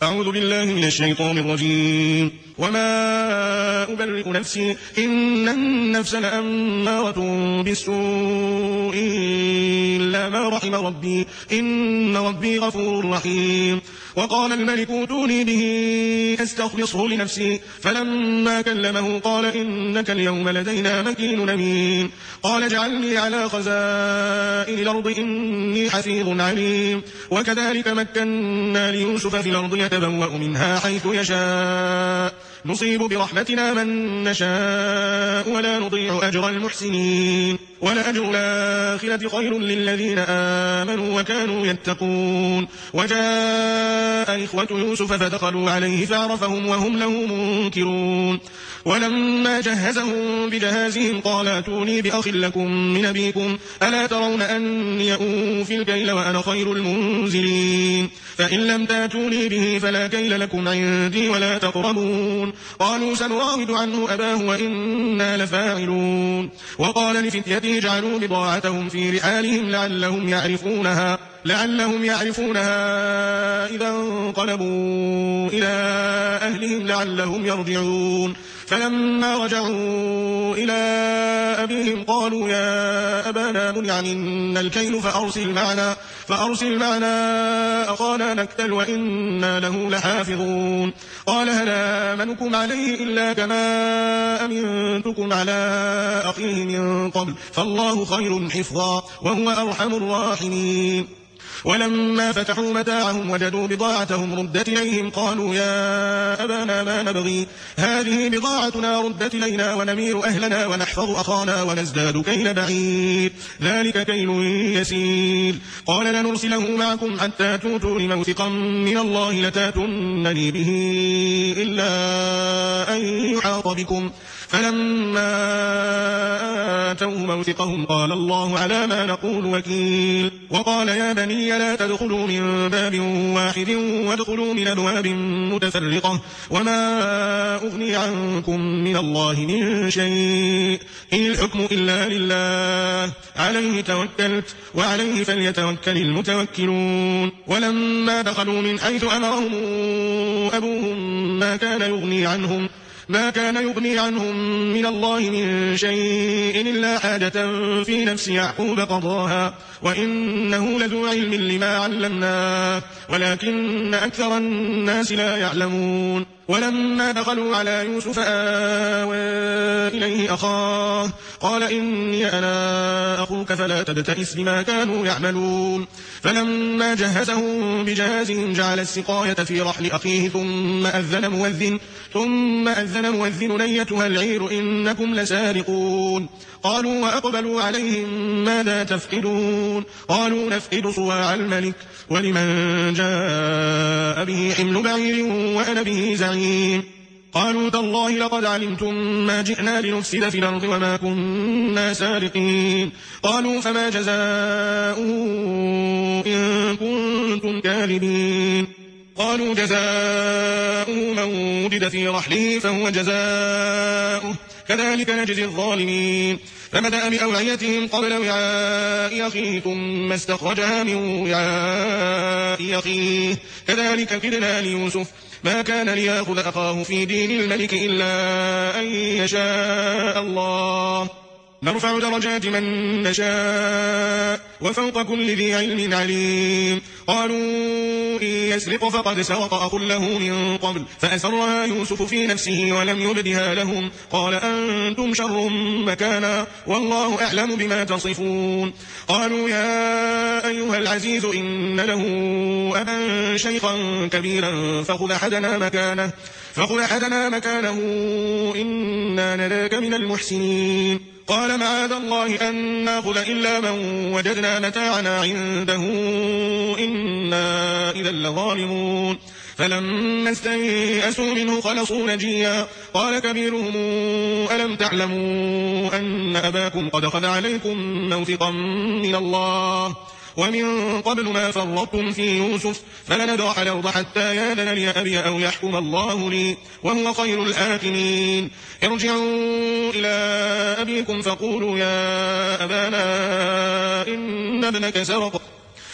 أعوذ بالله من الشيطان الرجيم. وما أبرئ نفسي إن النفس لأمارة بالسوء إلا ما رحم ربي إن ربي غفور رحيم. وقال الملك ائتوني به أستخلصه لنفسي فلما كلمه قال إنك اليوم لدينا مكين أمين. قال اجعلني على خزائن الأرض إني حفيظ عليم. وكذلك مكنا ليوسف في الأرض يتبوأ منها حيث يشاء نصيب برحمتنا من نشاء ولا نضيع أجر المحسنين ولأجر الآخرة خير للذين آمنوا وكانوا يتقون. وجاء إخوة يوسف فدخلوا عليه فعرفهم وهم له منكرون. ولما جهزهم بجهازهم قال ائتوني بأخ لكم من أبيكم ألا ترون أني أوفي الكيل وأنا خير المنزلين فإن لم تأتوني به فلا كيل لكم عندي ولا تقربون. قالوا سنراود عنه أباه وإنا لفاعلون. وقال لفتيته اجعلوا بضاعتهم في رحالهم لعلهم يعرفونها إذا انقلبوا إلى أهلهم لعلهم يرجعون. فلما رجعوا إلى أبيهم قالوا يا أبانا منع منا الكيل فأرسل معنا أخانا نكتل وإنا له لحافظون. قال هل آمنكم عليه إلا كما أمنتكم على أخيه من قبل فالله خير حفظا وهو أرحم الراحمين. ولما فتحوا متاعهم وجدوا بضاعتهم ردت إليهم قالوا يا أبانا ما نبغي هذه بضاعتنا ردت إلينا ونمير أهلنا ونحفظ أخانا ونزداد كيل بعير ذلك كيل يسير. قال لنرسله معكم حتى توتوا لموثقا من الله لتاتونني به إلا أن يحاط بكم فلما آتوا موثقهم قال الله على ما نقول وكيل. وقال يا بني لا تدخلوا من باب واحد وادخلوا من أبواب متفرقة وما أغني عنكم من الله من شيء إن الحكم إلا لله عليه توكلت وعليه فليتوكل المتوكلون. ولما دخلوا من حيث أمرهم أبوهم ما كان يغني عنهم من الله من شيء إلا حاجة في نفس يعقوب قضاها وإنه لذو علم لما علمناه ولكن أكثر الناس لا يعلمون. ولما دخلوا على يوسف آوى إليه أخاه قال إني أنا أخوك فلا تبتئس بما كانوا يعملون. فلما جهزهم بجهازهم جعل السقاية في رحل أخيه ثم أذن مؤذن أيتها العير إنكم لسارقون. قالوا وأقبلوا عليهم ماذا تفقدون قالوا نفقد صواع الملك ولمن جاء به حمل بعير وأنا به زعيم. قالوا تالله لقد علمتم ما جئنا لنفسد في الأرض وما كنا سارقين. قالوا فما جزاؤه إن كنتم كاذبين. قالوا جزاؤه من وجد في رحله فهو جزاؤه كذلك نجزي الظالمين. فبدأ بأوعيتهم قبل وعاء أخيه ثم استخرجها من وعاء أخيه كذلك كدنا ليوسف ما كان ليأخذ أخاه في دين الملك إلا أن يشاء الله نرفع درجات من نشاء وفوق كل ذي علم عليم. قالوا إن يسرق فقد سرق أخ له من قبل فأسرها يوسف في نفسه ولم يبدها لهم قال أنتم شر مكانا والله أعلم بما تصفون. قالوا يا أيها العزيز إن له أبا شيخا كبيرا فخذ أحدنا مكانه إنا نراك من المحسنين. قال معاذ الله أن نأخذ إلا من وجدنا متاعنا عنده إنا إذا لظالمون. فلما استيئسوا منه خلصوا نجيا قال كبيرهم ألم تعلموا أن أباكم قد أخذ عليكم موثقا من الله ومن قبل ما فرطتم في يوسف فلندع الأرض حتى يأذن لي أبي أو يحكم الله لي وهو خير الحاكمين. ارجعوا إلى أبيكم فقولوا يا أبانا إن ابنك سرق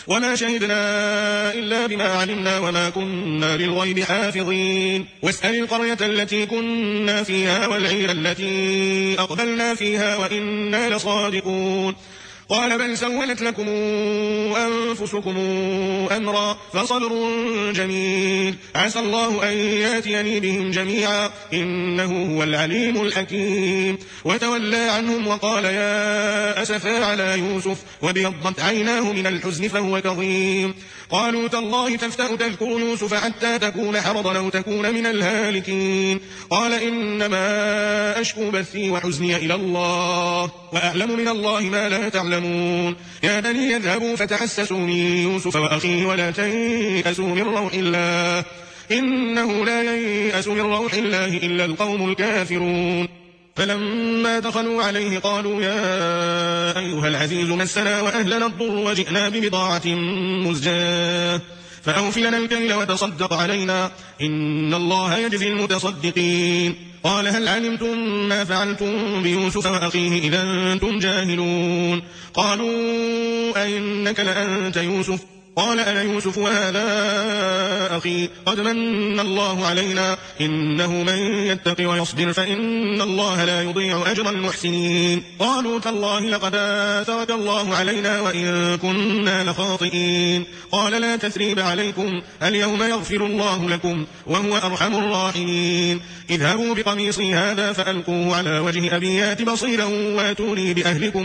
وما شهدنا إلا بما علمنا وما كنا للغيب حافظين واسأل القرية التي كنا فيها والعير التي أقبلنا فيها وإنا لصادقون قال بل سولت لكم أنفسكم أمرا فصبر جميل عسى الله أن ياتيني بهم جميعا إنه هو العليم الحكيم وتولى عنهم وقال يا أسفا على يوسف وابيضت عيناه من الحزن فهو كظيم قالوا تالله تفتأ تذكر يوسف حتى تكون حرضا أو تكون من الهالكين قال إنما أشكو بثي وحزني إلى الله وأعلم من الله ما لا تعلمون يا بني يذهبوا فتحسسوا من يوسف وأخيه ولا تيأسوا من روح الله إنه لا ييأس من روح الله إلا القوم الكافرون فلما دخلوا عليه قالوا يا أيها العزيز مسنا وأهلنا الضر وجئنا ببضاعة مزجاة فأوف لنا الكيل وتصدق علينا إن الله يجزي المتصدقين قال هل علمتم ما فعلتم بيوسف وأخيه إذا أنتم جاهلون قالوا أئنك لأنت يوسف قال أنا يوسف وهذا أخي قد من الله علينا إنه من يتق ويصبر فإن الله لا يضيع أجر المحسنين قالوا تالله لقد آثرك الله علينا وإن كنا لخاطئين قال لا تثريب عليكم اليوم يغفر الله لكم وهو أرحم الراحمين اذهبوا بقميصي هذا فألقوه على وجه أبي يات بصيرا واتوني بأهلكم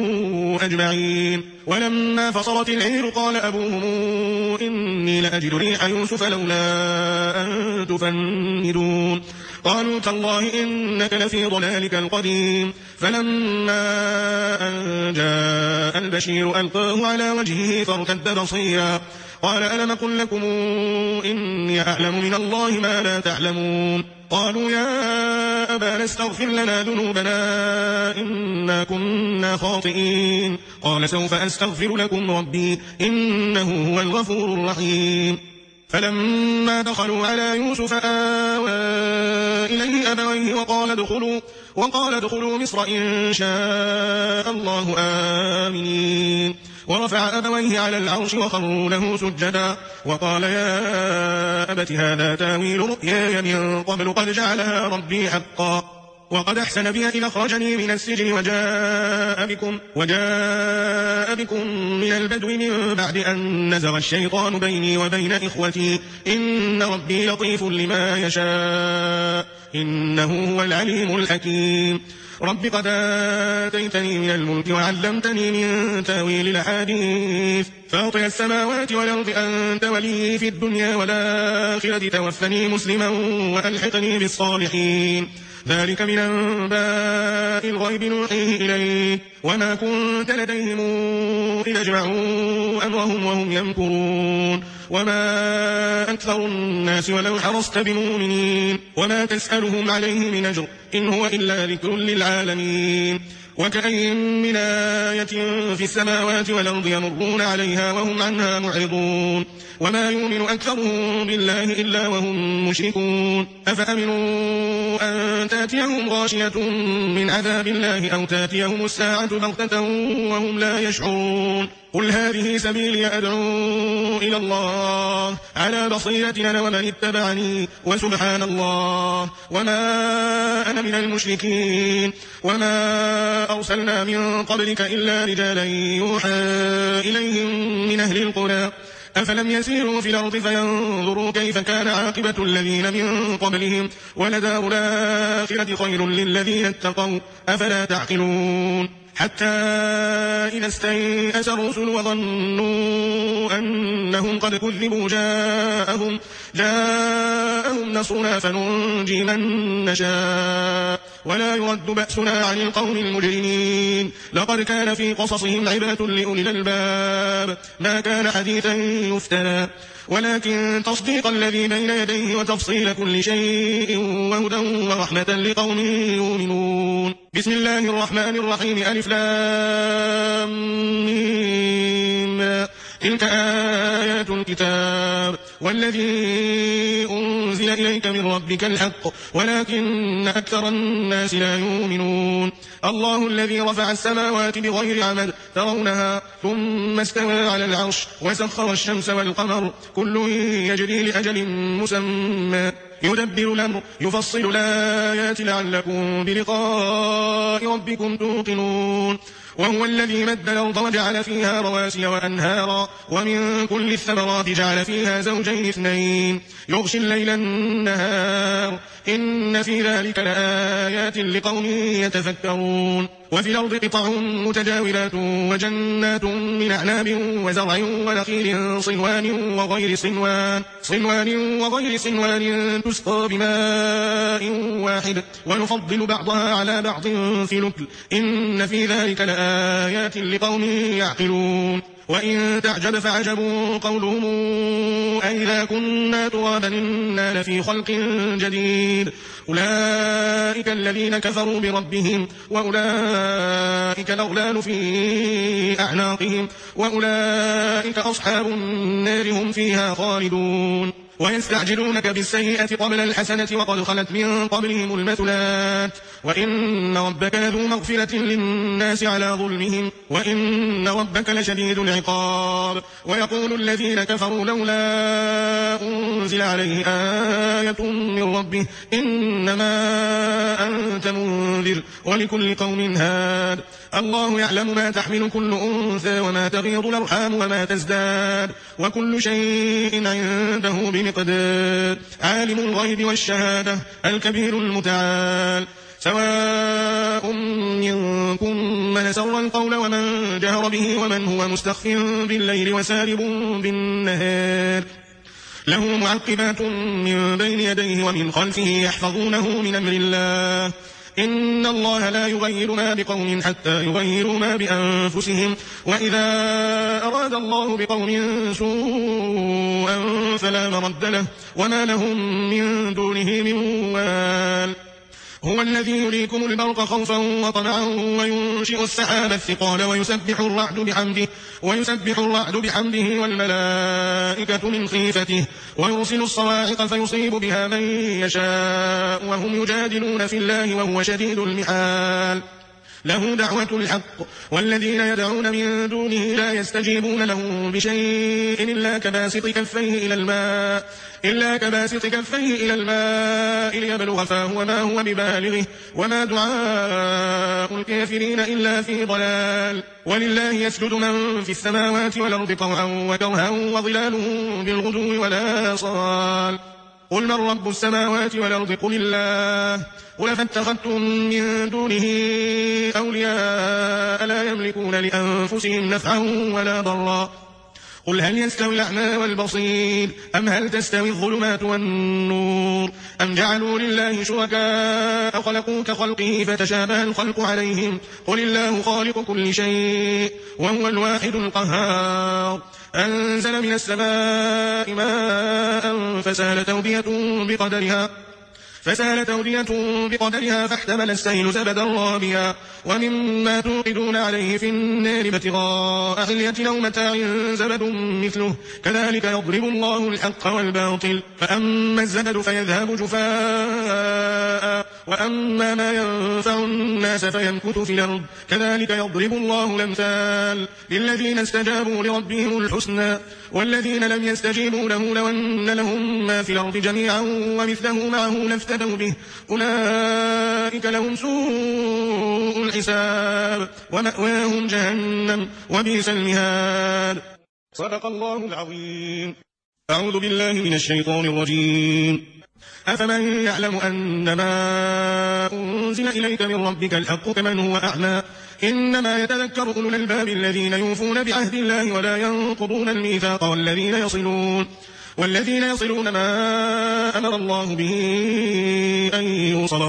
أجمعين ولما فصلت العير قال أبوهم إني لأجد ريح يوسف لولا أن تفندون قالوا تالله إنك لفي ضلالك القديم فلما أن جاء البشير ألقاه على وجهه فارتد بصيرا قال ألم أقل لكم إني أعلم من الله ما لا تعلمون قالوا يا أبانا استغفر لنا ذنوبنا إنا كنا خاطئين قال سوف أستغفر لكم ربي إنه هو الغفور الرحيم فلما دخلوا على يوسف آوى إليه أبويه وقال ادخلوا مصر إن شاء الله آمنين ورفع أبويه على العرش وخروا له سجدا وقال يا أبت هذا تاويل رؤياي من قبل قد جعلها ربي حقا وقد أحسن بي إذ أخرجني من السجن وجاء بكم من البدو من بعد أن نزغ الشيطان بيني وبين إخوتي إن ربي لطيف لما يشاء إنه هو العليم الحكيم رب قد آتيتني من الملك وعلمتني من تاويل الأحاديث فاطر السماوات والأرض أنت ولي في الدنيا والآخرة توفني مسلما وألحقني بالصالحين ذلك من أنباء الغيب نوحيه إليك وما كنت لديهم إذ أجمعوا أمرهم وهم يمكرون وما أكثر الناس ولو حرصت بمؤمنين وما تسألهم عليه من أجر إن هو إلا ذكر للعالمين وكأين من آية في السماوات والأرض يمرون عليها وهم عنها معرضون وما يؤمن أكثرهم بالله إلا وهم مشركون أفأمنوا أن تأتيهم غاشية من عذاب الله أو تأتيهم الساعة بغتة وهم لا يشعرون قل هذه سبيلي أدعو إلى الله على بصيرة أنا ومن اتبعني وسبحان الله وما أنا من المشركين وما أرسلنا من قبلك إلا رجالا يوحى إليهم من أهل القرى أفلم يسيروا في الأرض فينظروا كيف كان عاقبة الذين من قبلهم ولدار الآخرة خير للذين اتقوا أفلا تعقلون حتى إذا استيأس الرسل وظنوا أنهم قد كذبوا جاءهم نصرنا فننجي من نشاء ولا يرد بأسنا عن القوم المجرمين لقد كان في قصصهم عبرة لأولي الألباب ما كان حديثا يفترى ولكن تصديق الذي بين يديه وتفصيل كل شيء وهدى ورحمة لقوم يؤمنون بسم الله الرحمن الرحيم ألف لام ميم تلك آيات الكتاب والذي أنزل إليك من ربك الحق ولكن أكثر الناس لا يؤمنون الله الذي رفع السماوات بغير عمد ترونها ثم استوى على العرش وسخر الشمس والقمر كل يجري لأجل مسمى يدبر الأمر يفصل الآيات لعلكم بلقاء ربكم توقنون وهو الذي مد الأرض وجعل فيها رواسي وأنهارا ومن كل الثمرات جعل فيها زوجين اثنين يغشي الليل النهار إن في ذلك لآيات لقوم يتفكرون وفي الأرض قطع متجاورات وجنات من أعناب وزرع ونخيل صنوان وغير صنوان تسقى بماء واحد ونفضل بعضها على بعض في الأكل إن في ذلك لآيات لقوم يعقلون وإن تعجب فعجب قولهم أئذا كنا ترابا إنا لفي خلق جديد أولئك الذين كفروا بربهم وأولئك الأغلال في أعناقهم وأولئك أصحاب النار هم فيها خالدون ويستعجلونك بالسيئة قبل الحسنة وقد خلت من قبلهم المثلات وإن ربك لذو مغفرة للناس على ظلمهم وإن ربك لشديد العقاب ويقول الذين كفروا لولا أنزل عليه آية من ربه إنما أنت منذر ولكل قوم هاد الله يعلم ما تحمل كل أنثى وما تغيض الأرحام وما تزداد وكل شيء عنده بمقدار عالم الغيب والشهادة الكبير المتعال سواء منكم من سر القول ومن جهر به ومن هو مستخف بالليل وسارب بالنهار له معقبات من بين يديه ومن خلفه يحفظونه من أمر الله إن الله لا يغير ما بقوم حتى يغيروا ما بأنفسهم وإذا أراد الله بقوم سوءا فلا مرد له وما لهم من دونه من وال هو الذي يريكم البرق خوفا وطمعا وينشئ السحاب الثقال ويسبح الرعد بحمده والملائكة من خيفته ويرسل الصواعق فيصيب بها من يشاء وهم يجادلون في الله وهو شديد المحال له دعوة الحق والذين يدعون من دونه لا يستجيبون له بشيء إلا كباسط كفيه إلى الماء ليبلغ فاه وما هو ببالغه وما دعاء الكافرين إلا في ضلال ولله يسجد من في السماوات والأرض طوعا وكرها وظلالهم بالغدو والآصال قل من رب السماوات والأرض قل الله قل فاتخذتم من دونه أولياء لا يملكون لأنفسهم نفعا ولا ضرا قل هل يستوي الأعمى والبصير أم هل تستوي الظلمات والنور أم جعلوا لله شركاء خلقوا كخلقه فتشابه الخلق عليهم قل الله خالق كل شيء وهو الواحد القهار أنزل من السماء ماء فسالت أودية بقدرها فاحتمل السيل زبدا رابيا ومما توقدون عليه في النار ابتغاء حلية أو متاع زبد مثله كذلك يضرب الله الحق والباطل فأما الزبد فيذهب جفاء وأما ما ينفع الناس فيمكث في الأرض كذلك يضرب الله الأمثال للذين استجابوا لربهم الحسنى والذين لم يستجيبوا له لو أن لهم ما في الأرض جميعا ومثله معه لافتدوا به أولئك لهم سوء الحساب ومأواهم جهنم وبئس المهاد صدق الله العظيم. أعوذ بالله من الشيطان الرجيم. أفمن يعلم أنما أنزل إليك من ربك الحق كمن هو أعمى إنما يتذكر أولو الألباب الذين يوفون بعهد الله ولا ينقضون الميثاق والذين يصلون ما أمر الله به أن يوصل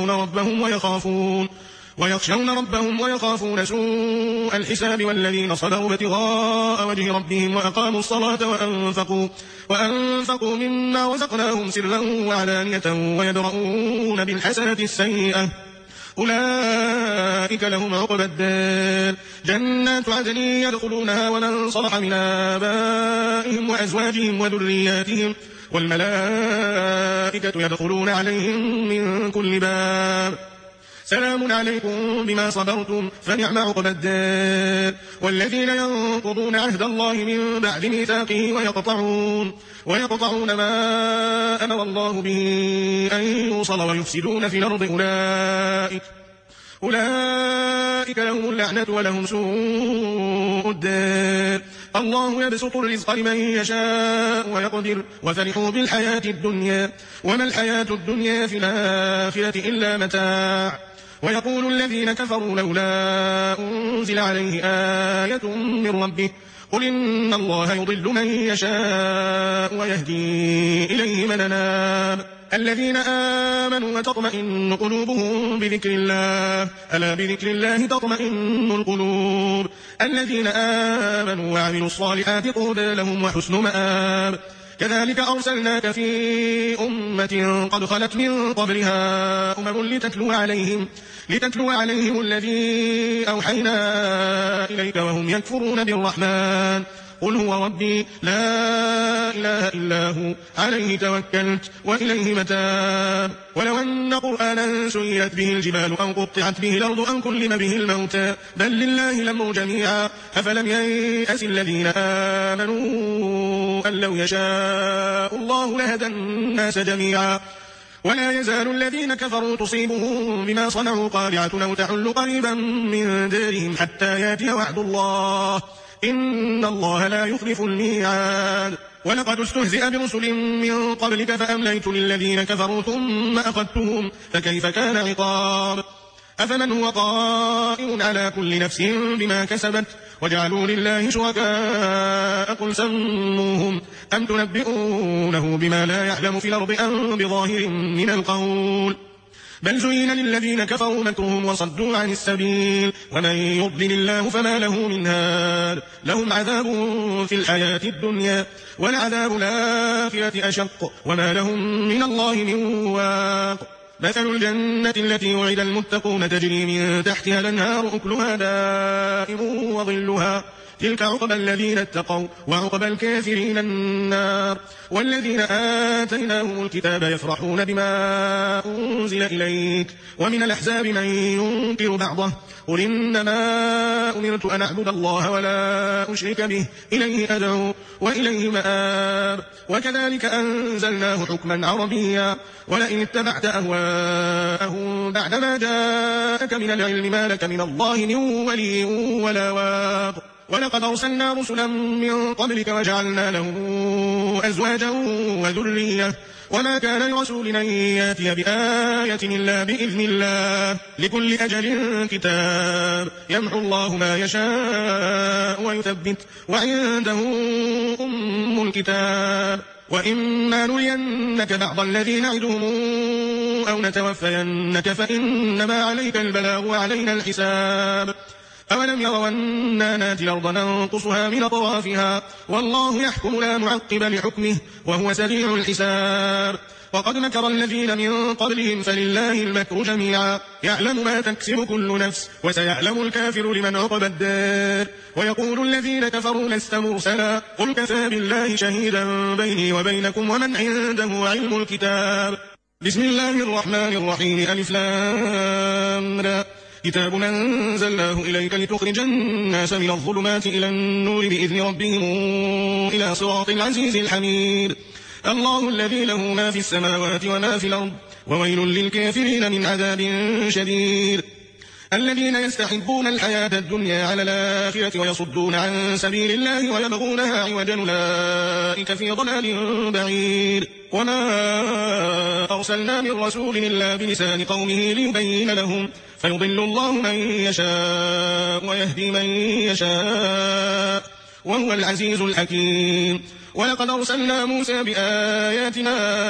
ويخشون ربهم ويخافون سوء الحساب والذين صبروا ابتغاء وجه ربهم وأقاموا الصلاة وأنفقوا مما رزقناهم سرا وعلانية ويدرؤون بالحسنة السيئة أولئك لهم عقبى الدار جنات عدن يدخلونها ومن صلح من آبائهم وأزواجهم وذرياتهم والملائكة يدخلون عليهم من كل باب سلام عليكم بما صبرتم فنعم عقبى الدار والذين ينقضون عهد الله من بعد ميثاقه ويقطعون ما أمر الله به أن يوصل ويفسدون في الأرض أولئك لهم اللعنة ولهم سوء الدار الله يبسط الرزق لمن يشاء ويقدر وفرحوا بالحياة الدنيا وما الحياة الدنيا في الآخرة إلا متاع ويقول الذين كفروا لولا أنزل عليه آية من ربه قل إن الله يضل من يشاء ويهدي إليه من أناب الذين آمنوا وتطمئن قلوبهم بذكر الله ألا بذكر الله تطمئن القلوب الذين آمنوا وعملوا الصالحات طوبى لهم وحسن مآب كذلك أرسلناك في أمة قد خلت من قبلها أمم لتتلو عليهم الذي أوحينا إليك وهم يكفرون بالرحمن قل هو ربي لا إله إلا هو عليه توكلت وإليه متاب ولو أن قرآنا سيرت به الجبال أو قطعت به الأرض أو كلم به الموتى بل لله الأمر جميعا أفلم ييأس الذين آمنوا أن لو يشاء الله لهدى الناس جميعا ولا يزال الذين كفروا تصيبهم بما صنعوا قارعة أو تحل قريبا من دارهم حتى يأتي وعد الله إن الله لا يخلف الميعاد ولقد استهزئ برسل من قبلك فأمليت للذين كفروا ثم أخذتهم فكيف كان عقاب أفمن هو قائم على كل نفس بما كسبت وجعلوا لله شركاء قل سموهم أم تنبئونه بما لا يعلم في الأرض أم بظاهر من القول بل زين للذين كفروا مكرهم وصدوا عن السبيل ومن يضلل الله فما له من هاد لهم عذاب في الحياة الدنيا ولعذاب الآخرة أشق وما لهم من الله من واق مثل الجنة التي وعد المتقون تجري من تحتها الأنهار أكلها دائم وظلها تلك عقبى الذين اتقوا وعقبى الكافرين النار والذين آتيناهم الكتاب يفرحون بما أنزل إليك ومن الأحزاب من ينكر بعضه قل إنما أمرت أن أعبد الله ولا أشرك به إليه أدعو وإليه مآب وكذلك أنزلناه حكما عربيا ولئن اتبعت أهواءهم بعدما جاءك من العلم ما لك من الله من ولي ولا واق ولقد أرسلنا رسلا من قبلك وجعلنا لهم أزواجا وذرية وما كان لرسول أن يأتي بآية إلا بإذن الله لكل أجل كتاب يمحو الله ما يشاء ويثبت وعنده أم الكتاب وإما نرينك بعض الذي نعدهم أو نتوفينك فإنما عليك البلاغ وعلينا الحساب أولم يروا أنا ناتي الأرض ننقصها من أطرافها والله يحكم لا معقب لحكمه وهو سريع الحساب وقد مكر الذين من قبلهم فلله المكر جميعا يعلم ما تكسب كل نفس وسيعلم الكافر لمن عقبى الدار ويقول الذين كفروا لست مرسلا قل كفى بالله شهيدا بيني وبينكم ومن عنده علم الكتاب بسم الله الرحمن الرحيم ألف لام را كتاب أنزلناه إليك لتخرج الناس من الظلمات إلى النور بإذن ربهم إلى صراط العزيز الحميد الله الذي له ما في السماوات وما في الأرض وويل للكافرين من عذاب شديد الذين يستحبون الحياة الدنيا على الآخرة ويصدون عن سبيل الله ويبغونها عوجا أولئك في ضلال بعيد وما أرسلنا من رسول إلا بلسان قومه ليبين لهم فيضل الله من يشاء ويهدي من يشاء وهو العزيز الحكيم ولقد أرسلنا موسى بآياتنا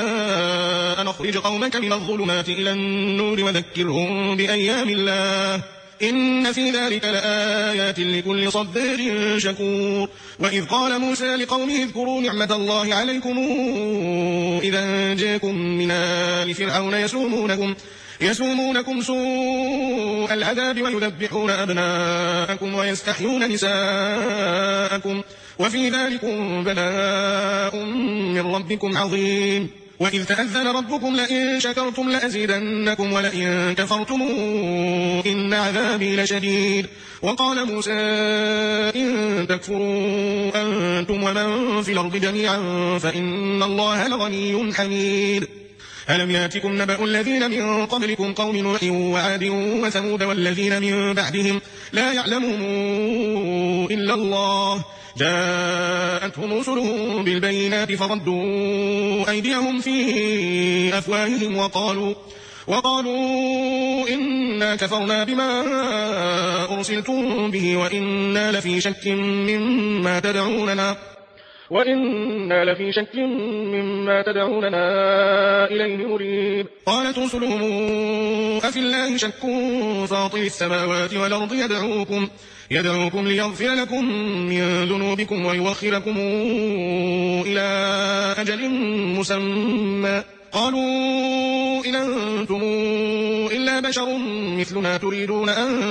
أن أخرج قومك من الظلمات إلى النور وذكرهم بأيام الله إن في ذلك لآيات لكل صبار شكور وإذ قال موسى لقومه اذكروا نعمة الله عليكم إذا جاءكم من آل فرعون يسومونكم سوء العذاب ويذبحون أبناءكم ويستحيون نساءكم وفي ذلكم بلاء من ربكم عظيم. وإذ تأذن ربكم لئن شكرتم لأزيدنكم ولئن كفرتم إن عذابي لشديد. وقال موسى إن تكفروا أنتم ومن في الأرض جميعا فإن الله لغني حميد. ألم ياتكم نبأ الذين من قبلكم قوم نوح وعاد وثمود والذين من بعدهم لا يعلمهم إلا الله جاءتهم رسلهم بالبينات فردوا أيديهم في أفواههم وقالوا إنا كفرنا بما أرسلتم به وإنا لفي شك مما تدعوننا إليه مريب. قالت رسلهم أفي الله شك فاطر السماوات والأرض يدعوكم ليغفر لكم من ذنوبكم ويوخركم إلى أجل مسمى قالوا إن أنتم إلا بشر مثلنا تريدون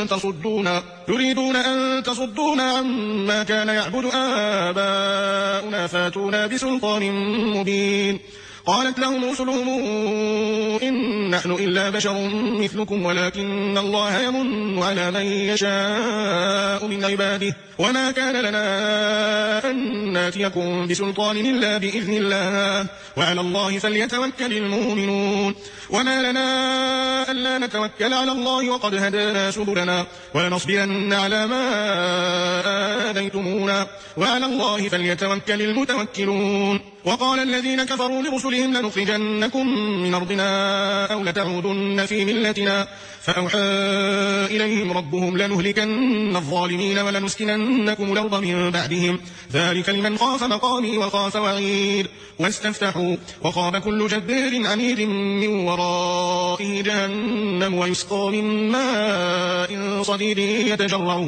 أن تصدونا عما كان يعبد آباؤنا فاتونا بسلطان مبين. قالت لهم رسلهم إن نحن إلا بشر مثلكم ولكن الله يمن على من يشاء من عباده وما كان لنا أن ناتيكم بسلطان إلا بإذن الله وعلى الله فليتوكل المؤمنون. وما لنا ألا نتوكل على الله وقد هدانا سبلنا ولنصبرن على ما آذيتمونا وعلى الله فليتوكل المتوكلون. وقال الذين كفروا لرسلهم لنخرجنكم من أرضنا أو لتعودن في ملتنا فأوحى إليهم ربهم لنهلكن الظالمين ولنسكننكم الأرض من بعدهم ذلك لمن خاف مقامي وخاف وعيد. واستفتحوا وخاب كل جبار عنيد من ورائه جهنم ويسقى من ماء صديد يتجرعه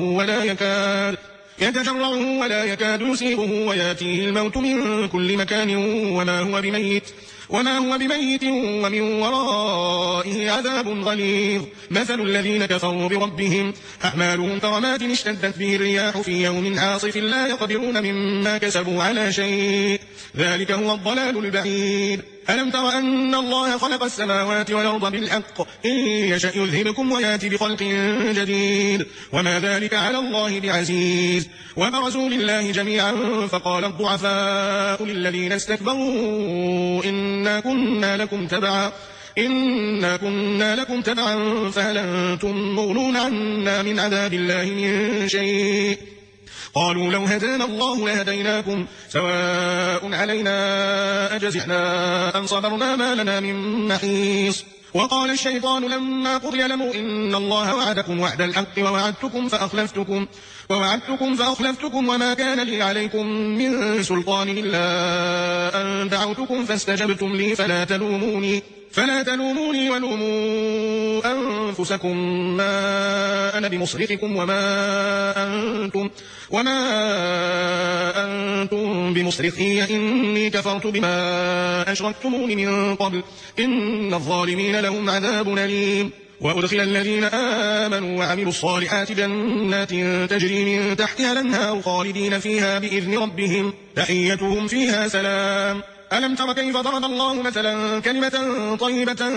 ولا يكاد يسيغه وياتيه الموت من كل مكان وما هو بميت ومن ورائه عذاب غليظ. مثل الذين كفروا بربهم أعمالهم كرماد اشتدت به الرياح في يوم عاصف لا يقدرون مما كسبوا على شيء ذلك هو الضلال البعيد. ألم تر أن الله خلق السماوات والأرض بالحق إن يشأ يذهبكم ويأتي بخلق جديد وما ذلك على الله بعزيز. وبرزوا لله جميعا فقال الضعفاء للذين استكبروا إنا كنا لكم تبعا فهل أنتم مغنون عنا من عذاب الله من شيء قالوا لو هدانا الله لهديناكم سواء علينا أجزعنا أم صبرنا ما لنا من محيص. وقال الشيطان لما قضي الأمر إن الله وعدكم وعد الحق ووعدتكم فأخلفتكم وما كان لي عليكم من سلطان إلا أن دعوتكم فاستجبتم لي فلا تلوموني ولوموا أنفسكم ما أنا بمصرخكم وما أنتم بمصرخي إني كفرت بما أشركتمون من قبل إن الظالمين لهم عذاب أليم. وأدخل الذين آمنوا وعملوا الصالحات جنات تجري من تحتها الأنهار خالدين فيها بإذن ربهم تحيتهم فيها سلام. ألم تر كيف ضرب الله مثلا كلمة طيبة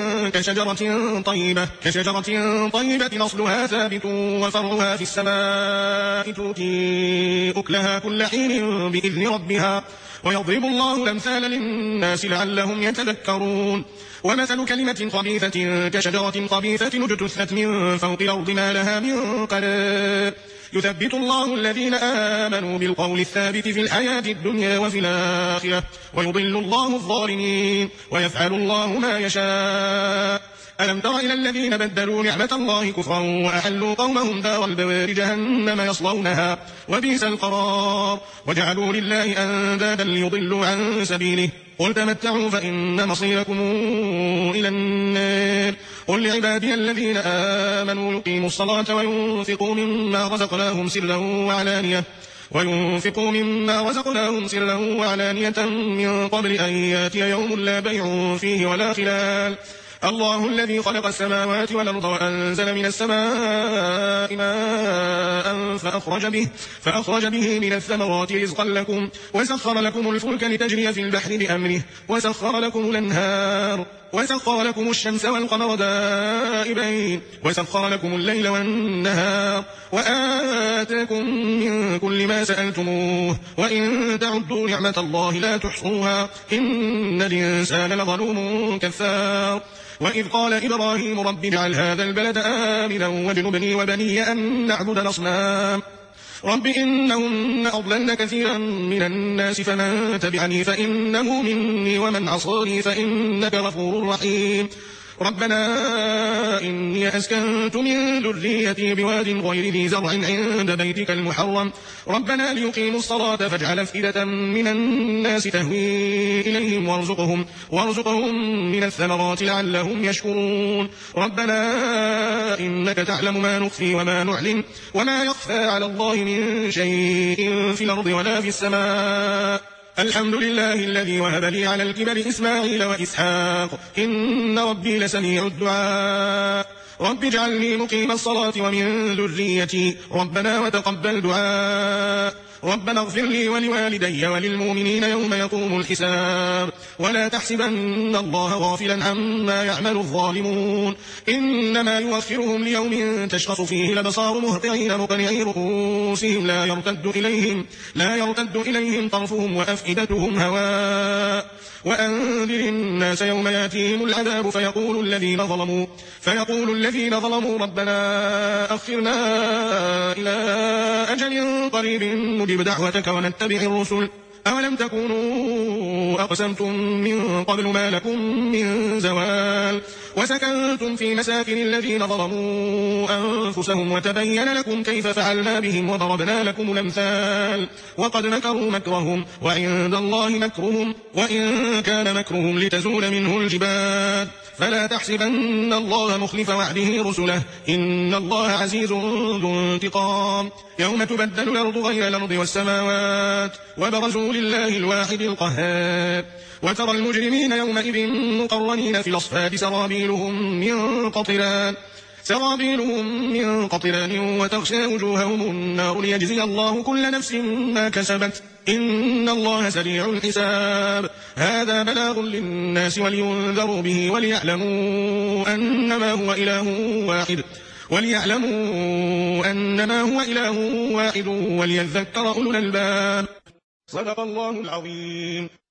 كشجرة طيبة أصلها ثابت وفرعها في السماء تؤتي أكلها كل حين بإذن ربها ويضرب الله الأمثال للناس لعلهم يتذكرون. ومثل كلمة خبيثة كشجرة خبيثة اجتثت من فوق الأرض ما لها من قرار يثبت الله الذين آمنوا بالقول الثابت في الحياة الدنيا وفي الآخرة ويضل الله الظالمين ويفعل الله ما يشاء. ألم تر إلى الذين بدلوا نعمة الله كفرا وأحلوا قومهم دار البوار جهنم يصلونها وبئس القرار وجعلوا لله أندادا ليضلوا عن سبيله قل تمتعوا فإن مصيركم إلى النار. قل لعبادي الذين آمنوا يقيموا الصلاة وينفقوا مما رزقناهم سرا وعلانية من قبل أن ياتي يوم لا بيع فيه ولا خلال الله الذي خلق السماوات والأرض وأنزل من السماء ماء فأخرج به من الثمرات رزقا لكم وسخر لكم الفلك لتجري في البحر بأمره وسخر لكم الأنهار وسخر لكم الشمس والقمر دائبين وسخر لكم الليل والنهار وآتاكم من كل ما سألتموه وإن تعدوا نعمة الله لا تحصوها إن الإنسان لظلوم كفار وإذ قال إبراهيم رب اجعل هذا البلد آمنا واجنبني وبني أن نعبد الأصنام رب إنهن أضللن كثيرا من الناس فمن تبعني فإنه مني ومن عصاني فإنك غفور رحيم ربنا إني أسكنت من ذريتي بواد غير ذي زرع عند بيتك المحرم ربنا ليقيموا الصلاة فاجعل أفئدة من الناس تهوي إليهم وارزقهم من الثمرات لعلهم يشكرون ربنا إنك تعلم ما نخفي وما نعلن وما يخفى على الله من شيء في الأرض ولا في السماء الحمد لله الذي وهب لي على الكبر إسماعيل وإسحاق إن ربي لسميع الدعاء رب اجعلني مقيم الصلاة ومن ذريتي ربنا وتقبل دعاء ربنا اغفر لي ولوالدي وللمؤمنين يوم يقوم الحساب ولا تحسبن الله غافلا عما يعمل الظالمون إنما يوفرهم ليوم تشخص فيه الأبصار مهطعين مقنعي رؤوسهم لا يرتد إليهم طرفهم وأفئدتهم هواء وأنذر الناس يوم ياتيهم العذاب فيقول الذين ظلموا ربنا أخرنا إلى أجل قريب نجب دعوتك ونتبع الرسل أولم تكونوا أقسمتم من قبل ما لكم من زوال وسكنتم في مساكن الذين ظلموا أنفسهم وتبين لكم كيف فعلنا بهم وضربنا لكم الأمثال وقد مكروا مكرهم وعند الله مكرهم وإن كان مكرهم لتزول منه الجبال فلا تحسبن الله مخلف وعده رسله إن الله عزيز ذو انتقام يوم تبدل الأرض غير الأرض والسماوات وبرزوا لله الواحد القهار وترى المجرمين يومئذ مقرنين في الأصفاد سرابيلهم من قطران وتغشى وجوههم النار ليجزي الله كل نفس ما كسبت إن الله سريع الحساب هذا بلاغ للناس ولينذروا به وليعلموا أنما هو إله واحد وليذكر أولو الألباب صدق الله العظيم.